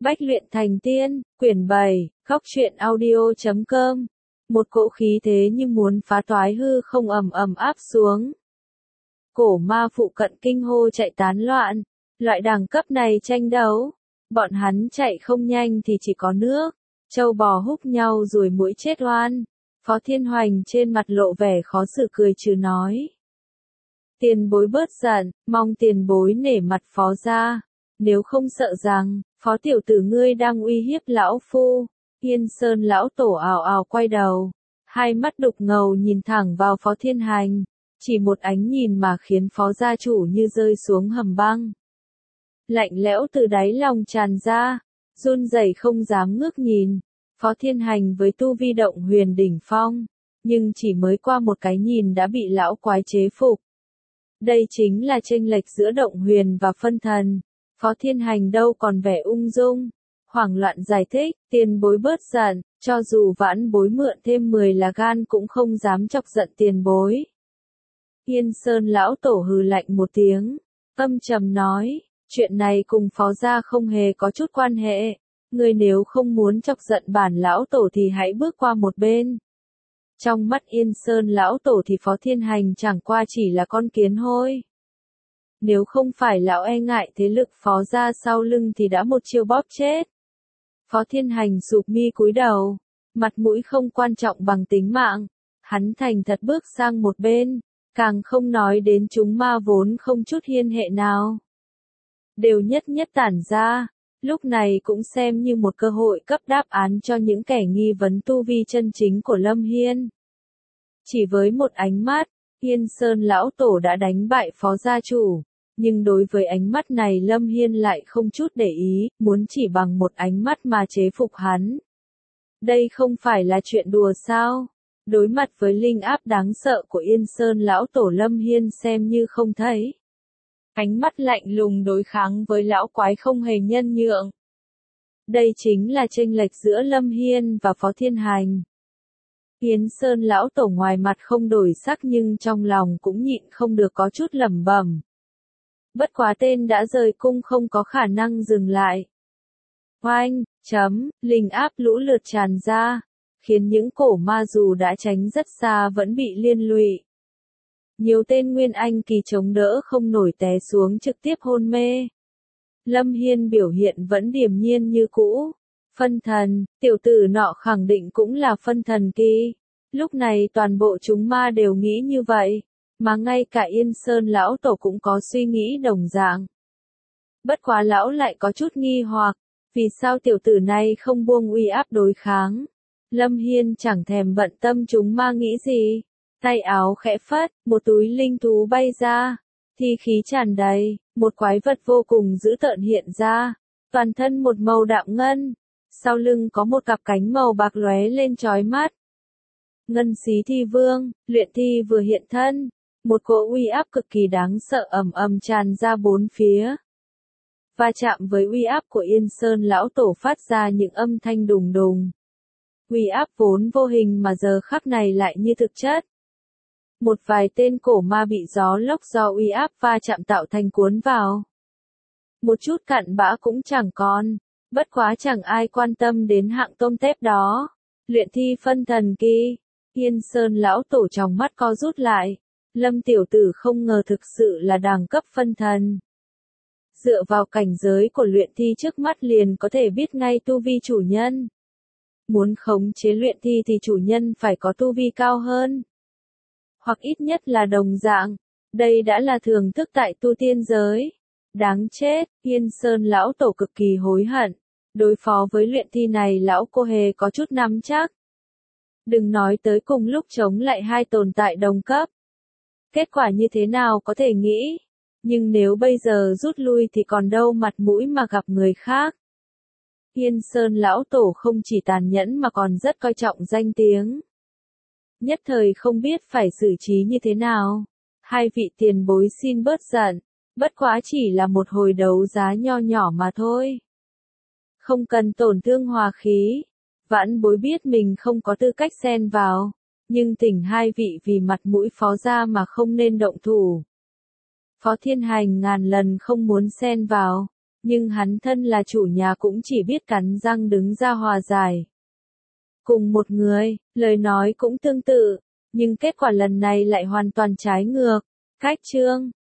Bách luyện thành tiên, quyển 7, khóc truyện audio.com. Một cỗ khí thế như muốn phá toái hư không ầm ầm áp xuống. Cổ ma phụ cận kinh hô chạy tán loạn. Loại đẳng cấp này tranh đấu. Bọn hắn chạy không nhanh thì chỉ có nước. Châu bò húc nhau rồi mũi chết oan. Phó Thiên Hoành trên mặt lộ vẻ khó xử cười trừ nói. Tiền bối bớt giận, mong tiền bối nể mặt phó ra. Nếu không sợ rằng, phó tiểu tử ngươi đang uy hiếp lão phu. Yên Sơn lão tổ ào ào quay đầu. Hai mắt đục ngầu nhìn thẳng vào Phó Thiên Hành. Chỉ một ánh nhìn mà khiến phó gia chủ như rơi xuống hầm băng. Lạnh lẽo từ đáy lòng tràn ra. Run rẩy không dám ngước nhìn. Phó Thiên Hành với tu vi động huyền đỉnh phong. Nhưng chỉ mới qua một cái nhìn đã bị lão quái chế phục. Đây chính là chênh lệch giữa động huyền và phân thần. Phó Thiên Hành đâu còn vẻ ung dung. Hoảng loạn giải thích, tiền bối bớt giận, cho dù vãn bối mượn thêm 10 là gan cũng không dám chọc giận tiền bối. Yên Sơn lão tổ hừ lạnh một tiếng, âm trầm nói, chuyện này cùng phó gia không hề có chút quan hệ. Người nếu không muốn chọc giận bản lão tổ thì hãy bước qua một bên. Trong mắt Yên Sơn lão tổ thì Phó Thiên Hành chẳng qua chỉ là con kiến hôi. Nếu không phải lão e ngại thế lực phó gia sau lưng thì đã một chiêu bóp chết. Phó Thiên Hành sụp mi cúi đầu, mặt mũi không quan trọng bằng tính mạng. Hắn thành thật bước sang một bên, càng không nói đến chúng ma vốn không chút hiên hệ nào. Đều nhất nhất tản ra, lúc này cũng xem như một cơ hội cấp đáp án cho những kẻ nghi vấn tu vi chân chính của Lâm Hiên. Chỉ với một ánh mắt, Yên Sơn lão tổ đã đánh bại phó gia chủ. Nhưng đối với ánh mắt này Lâm Hiên lại không chút để ý, muốn chỉ bằng một ánh mắt mà chế phục hắn. Đây không phải là chuyện đùa sao? Đối mặt với linh áp đáng sợ của Yên Sơn lão tổ Lâm Hiên xem như không thấy. Ánh mắt lạnh lùng đối kháng với lão quái không hề nhân nhượng. Đây chính là chênh lệch giữa Lâm Hiên và Phó Thiên Hành. Yên Sơn lão tổ ngoài mặt không đổi sắc nhưng trong lòng cũng nhịn không được có chút lẩm bẩm. Bất quá tên đã rời cung không có khả năng dừng lại. Oanh, linh áp lũ lượt tràn ra, khiến những cổ ma dù đã tránh rất xa vẫn bị liên lụy. Nhiều tên nguyên anh kỳ chống đỡ không nổi té xuống trực tiếp hôn mê. Lâm Hiên biểu hiện vẫn điềm nhiên như cũ. Phân thần, tiểu tử nọ khẳng định cũng là phân thần kỳ. Lúc này toàn bộ chúng ma đều nghĩ như vậy. Mà ngay cả Yên Sơn lão tổ cũng có suy nghĩ đồng dạng. Bất quá lão lại có chút nghi hoặc, vì sao tiểu tử này không buông uy áp đối kháng. Lâm Hiên chẳng thèm bận tâm chúng ma nghĩ gì. Tay áo khẽ phất, một túi linh thú bay ra. Thi khí tràn đầy, một quái vật vô cùng dữ tợn hiện ra. Toàn thân một màu đạm ngân. Sau lưng có một cặp cánh màu bạc lóe lên chói mắt. Ngân xí thi vương, luyện thi vừa hiện thân. Một cỗ uy áp cực kỳ đáng sợ ầm ầm tràn ra bốn phía. Va chạm với uy áp của Yên Sơn lão tổ phát ra những âm thanh đùng đùng. Uy áp vốn vô hình mà giờ khắc này lại như thực chất. Một vài tên cổ ma bị gió lốc do uy áp va chạm tạo thành cuốn vào. Một chút cặn bã cũng chẳng còn, bất quá chẳng ai quan tâm đến hạng tôm tép đó. Luyện thi phân thần kỳ, Yên Sơn lão tổ trong mắt co rút lại. Lâm tiểu tử không ngờ thực sự là đẳng cấp phân thần. Dựa vào cảnh giới của luyện thi trước mắt liền có thể biết ngay tu vi chủ nhân. Muốn khống chế luyện thi thì chủ nhân phải có tu vi cao hơn. Hoặc ít nhất là đồng dạng. Đây đã là thường thức tại tu tiên giới. Đáng chết, Yên Sơn lão tổ cực kỳ hối hận. Đối phó với luyện thi này lão cô hề có chút nắm chắc. Đừng nói tới cùng lúc chống lại hai tồn tại đồng cấp. Kết quả như thế nào có thể nghĩ, nhưng nếu bây giờ rút lui thì còn đâu mặt mũi mà gặp người khác. Yên Sơn lão tổ không chỉ tàn nhẫn mà còn rất coi trọng danh tiếng. Nhất thời không biết phải xử trí như thế nào. Hai vị tiền bối xin bớt giận, bất quá chỉ là một hồi đấu giá nho nhỏ mà thôi. Không cần tổn thương hòa khí, vãn bối biết mình không có tư cách xen vào. Nhưng thỉnh hai vị vì mặt mũi phó gia mà không nên động thủ. Phó Thiên Hành ngàn lần không muốn xen vào. Nhưng hắn thân là chủ nhà cũng chỉ biết cắn răng đứng ra hòa giải. Cùng một người, lời nói cũng tương tự, nhưng kết quả lần này lại hoàn toàn trái ngược. Cách chương